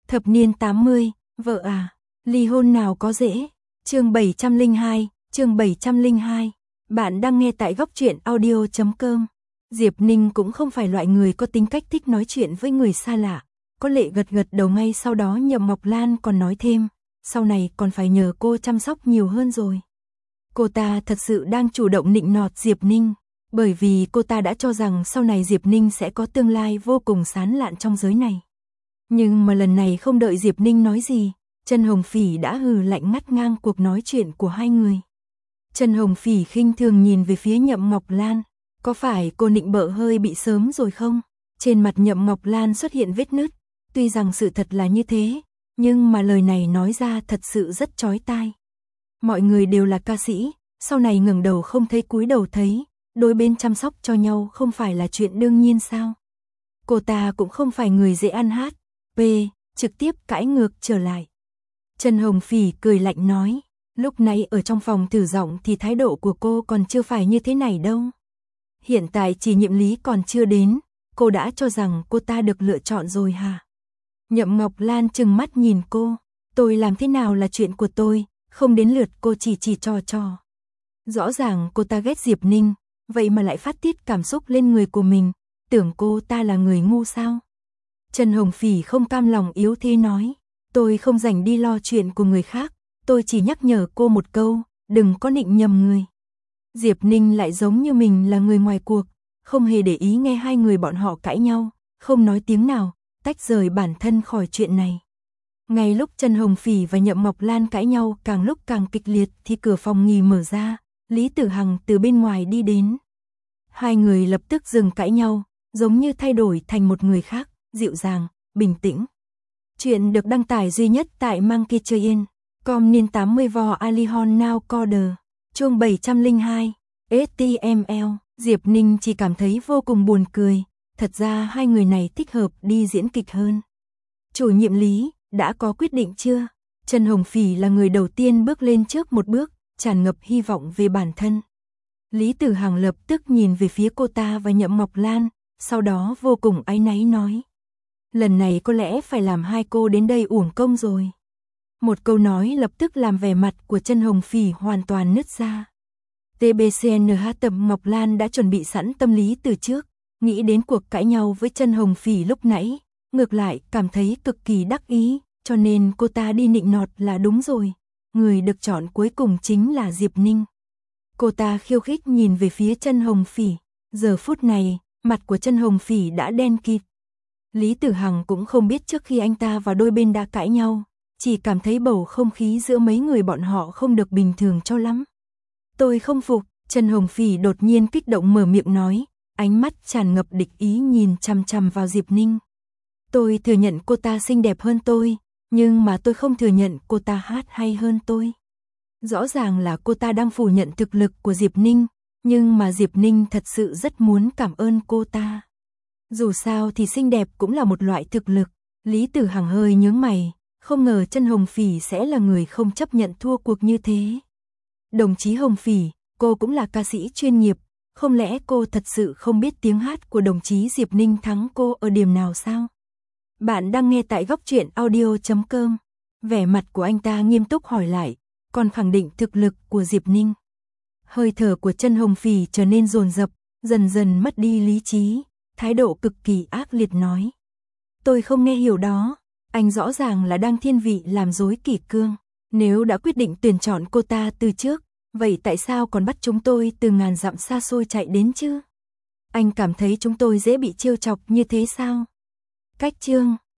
Thập niên 80, vợ à, ly hôn nào có dễ. Chương 702. Bạn đang nghe tại góc truyện audio.com. Diệp Ninh cũng không phải loại người có tính cách thích nói chuyện với người xa lạ. Có lệ gật gật đầu ngay sau đó Nhậm Ngọc Lan còn nói thêm, sau này còn phải nhờ cô chăm sóc nhiều hơn rồi. Cô ta thật sự đang chủ động nịnh nọt Diệp Ninh, bởi vì cô ta đã cho rằng sau này Diệp Ninh sẽ có tương lai vô cùng sáng lạn trong giới này. Nhưng mà lần này không đợi Diệp Ninh nói gì, Trần Hồng Phỉ đã hừ lạnh ngắt ngang cuộc nói chuyện của hai người. Trần Hồng Phỉ khinh thường nhìn về phía Nhậm Ngọc Lan, có phải cô nịnh bợ hơi bị sớm rồi không? Trên mặt Nhậm Ngọc Lan xuất hiện vết nứt, tuy rằng sự thật là như thế, nhưng mà lời này nói ra thật sự rất chói tai. Mọi người đều là ca sĩ, sau này ngẩng đầu không thấy cúi đầu thấy, đôi bên chăm sóc cho nhau không phải là chuyện đương nhiên sao? Cô ta cũng không phải người dễ ăn hát, trực tiếp cãi ngược trở lại. Trần Hồng Phỉ cười lạnh nói, lúc nãy ở trong phòng thử giọng thì thái độ của cô còn chưa phải như thế này đâu. Hiện tại chỉ nhiệm lý còn chưa đến, cô đã cho rằng cô ta được lựa chọn rồi hả? Nhậm Ngọc Lan trừng mắt nhìn cô, tôi làm thế nào là chuyện của tôi, không đến lượt cô chỉ cho. Rõ ràng cô ta ghét Diệp Ninh, vậy mà lại phát tiết cảm xúc lên người của mình, tưởng cô ta là người ngu sao? Trần Hồng Phỉ không cam lòng yếu thế nói, tôi không rảnh đi lo chuyện của người khác, tôi chỉ nhắc nhở cô một câu, đừng có nịnh nhầm người. Diệp Ninh lại giống như mình là người ngoài cuộc, không hề để ý nghe hai người bọn họ cãi nhau, không nói tiếng nào, tách rời bản thân khỏi chuyện này. Ngay lúc Trần Hồng Phỉ và Nhậm Ngọc Lan cãi nhau càng lúc càng kịch liệt thì cửa phòng nghỉ mở ra, Lý Tử Hằng từ bên ngoài đi đến. Hai người lập tức dừng cãi nhau, giống như thay đổi thành một người khác, dịu dàng, bình tĩnh. Chuyện được đăng tải duy nhất tại Monkeychain.com niên 80 vò Alihon Now Coder. Chương 702. HTML. Diệp Ninh chỉ cảm thấy vô cùng buồn cười, thật ra hai người này thích hợp đi diễn kịch hơn. Chủ nhiệm Lý, đã có quyết định chưa? Trần Hồng Phỉ là người đầu tiên bước lên trước một bước, tràn ngập hy vọng về bản thân. Lý Tử Hằng lập tức nhìn về phía cô ta và Nhậm Ngọc Lan, sau đó vô cùng áy náy nói. Lần này có lẽ phải làm hai cô đến đây uổng công rồi. Một câu nói lập tức làm vẻ mặt của Trần Hồng Phỉ hoàn toàn nứt ra. TBCNH Tập Ngọc Lan đã chuẩn bị sẵn tâm lý từ trước, nghĩ đến cuộc cãi nhau với Trần Hồng Phỉ lúc nãy, ngược lại cảm thấy cực kỳ đắc ý, cho nên cô ta đi nịnh nọt là đúng rồi. Người được chọn cuối cùng chính là Diệp Ninh. Cô ta khiêu khích nhìn về phía Trần Hồng Phỉ, giờ phút này, mặt của Trần Hồng Phỉ đã đen kịt. Lý Tử Hằng cũng không biết trước khi anh ta và đôi bên đã cãi nhau, chỉ cảm thấy bầu không khí giữa mấy người bọn họ không được bình thường cho lắm. Tôi không phục, Trần Hồng Phỉ đột nhiên kích động mở miệng nói, ánh mắt tràn ngập địch ý nhìn chằm chằm vào Diệp Ninh. Tôi thừa nhận cô ta xinh đẹp hơn tôi, nhưng mà tôi không thừa nhận cô ta hát hay hơn tôi. Rõ ràng là cô ta đang phủ nhận thực lực của Diệp Ninh, nhưng mà Diệp Ninh thật sự rất muốn cảm ơn cô ta. Dù sao thì xinh đẹp cũng là một loại thực lực. Lý Tử Hằng hơi nhướng mày, không ngờ Trần Hồng Phỉ sẽ là người không chấp nhận thua cuộc như thế. Đồng chí Hồng Phỉ, cô cũng là ca sĩ chuyên nghiệp, không lẽ cô thật sự không biết tiếng hát của đồng chí Diệp Ninh thắng cô ở điểm nào sao? Bạn đang nghe tại góc truyện audio.com. Vẻ mặt của anh ta nghiêm túc hỏi lại, còn khẳng định thực lực của Diệp Ninh. Hơi thở của Trần Hồng Phỉ trở nên dồn dập, dần dần mất đi lý trí, thái độ cực kỳ ác liệt nói. Tôi không nghe hiểu đó, anh rõ ràng là đang thiên vị làm rối kỷ cương. Nếu đã quyết định tuyển chọn cô ta từ trước, vậy tại sao còn bắt chúng tôi từ ngàn dặm xa xôi chạy đến chứ? Anh cảm thấy chúng tôi dễ bị trêu chọc như thế sao? Cách chương